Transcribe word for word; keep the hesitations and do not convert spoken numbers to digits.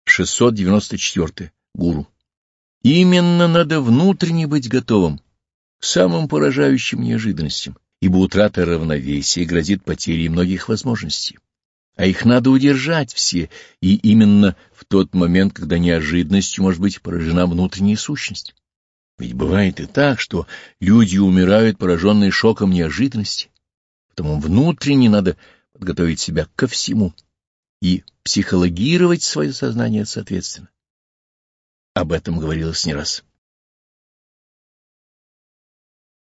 шестьсот девяносто четыре. Гуру. Именно надо внутренне быть готовым к самым поражающим неожиданностям, ибо утрата равновесия грозит потерей многих возможностей. А их надо удержать все, и именно в тот момент, когда неожиданностью может быть поражена внутренняя сущность. Ведь бывает и так, что люди умирают, пораженные шоком неожиданности. Потому внутренне надо подготовить себя ко всему и психологировать свое сознание соответственно. Об этом говорилось не раз.